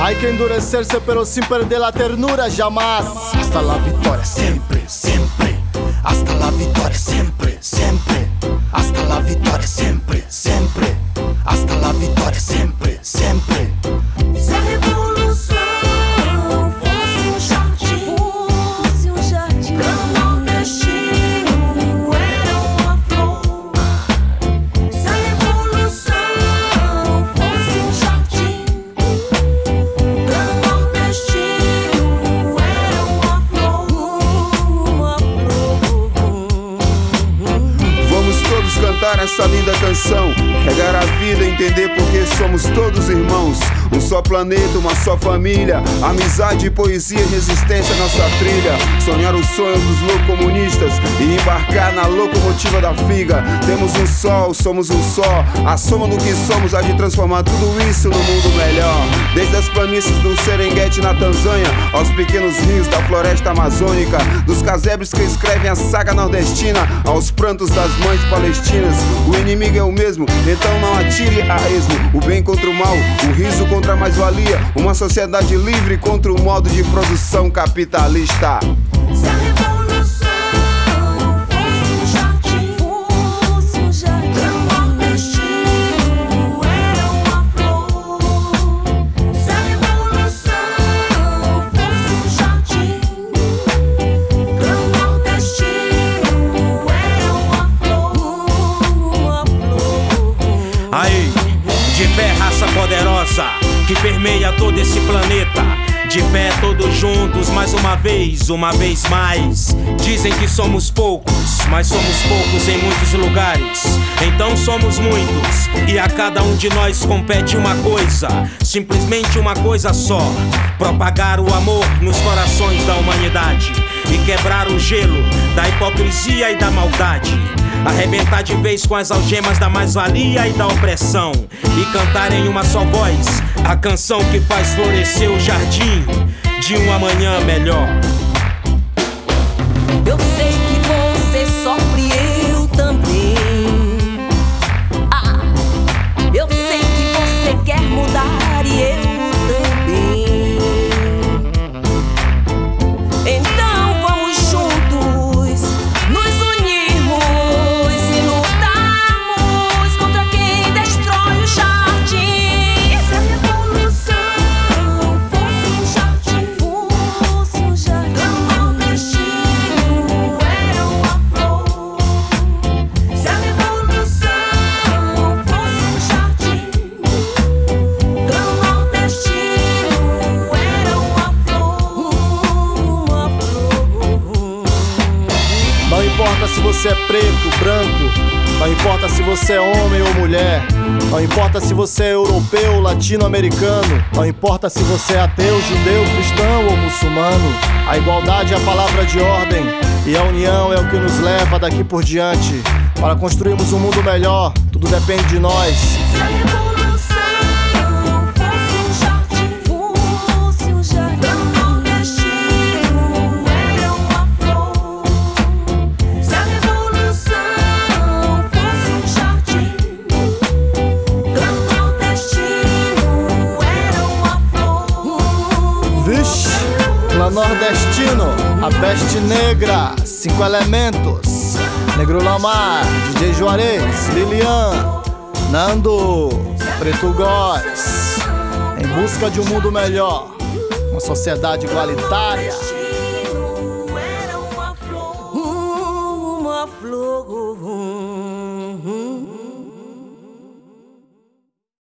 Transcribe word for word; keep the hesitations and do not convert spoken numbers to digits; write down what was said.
Hay que endurecerse pero sin perder la ternura jamás. Hasta la victoria siempre, siempre. Hasta la victoria siempre, siempre. Hasta la victoria siempre, siempre. Hasta la victoria siempre, siempre. Se a revolução fosse um jardim, fosse um jardim, pra nordestino era uma flor. Se a revolução fosse um jardim, pra nordestino era uma flor, uma flor. Vamos todos cantar essa linda canção, regar a vida, entender porque somos todos irmãos. Um só planeta, uma só família. Amizade, poesia e resistência, nossa trilha. Sonhar os sonhos dos loucos comunistas e embarcar na locomotiva da figa. Temos um sol, somos um só. A soma do que somos há de transformar tudo isso no mundo melhor. Desde as planícies do Serengeti na Tanzânia, aos pequenos rios da floresta amazônica, dos casebres que escrevem a saga nordestina, aos prantos das mães palestinas. O inimigo é o mesmo, então não atire a esmo. O bem contra o mal, o riso contra a mais-valia. Uma sociedade livre contra o modo de produção capitalista. Se a revolução fosse um jardim, fosse um jardim, pra nordestino era uma flor. Se a revolução fosse um jardim, pra nordestino era uma flor, uma flor. Aí, de pé, raça poderosa que permeia todo esse planeta. De pé todos juntos, mais uma vez, uma vez mais. Dizem que somos poucos, mas somos poucos em muitos lugares. Então somos muitos, e a cada um de nós compete uma coisa, simplesmente uma coisa só: propagar o amor nos corações da humanidade e quebrar o gelo da hipocrisia e da maldade. Arrebentar de vez com as algemas da mais-valia e da opressão, e cantar em uma só voz a canção que faz florescer o jardim de um amanhã melhor. Eu sei que você sofre, eu também. Ah, eu sei que você quer mudar e eu também. Então vamos juntos nos unirmos e lutarmos contra quem destrói o jardim. Se a revolução fosse um jardim, fosse um jardim, pra nordestino era uma flor. Se a revolução fosse um jardim, pra nordestino era uma flor, uma flor. Não importa se você é preto, branco. Não importa se você é homem ou mulher. Não importa se você é europeu, latino-americano. Não importa se você é ateu, judeu, cristão ou muçulmano. A igualdade é a palavra de ordem, e a união é o que nos leva daqui por diante. Para construirmos um mundo melhor, tudo depende de nós. Se a revolução fosse um jardim, fosse um jardim, pra nordestino era uma flor. Se a revolução fosse um jardim, pra nordestino era uma flor. Vixe, lá nordestino, a peste negra, cinco elementos. Negro Lamar, D J Juarez, Lilian, Nando, Preto Góes. Em busca de um mundo melhor, uma sociedade igualitária.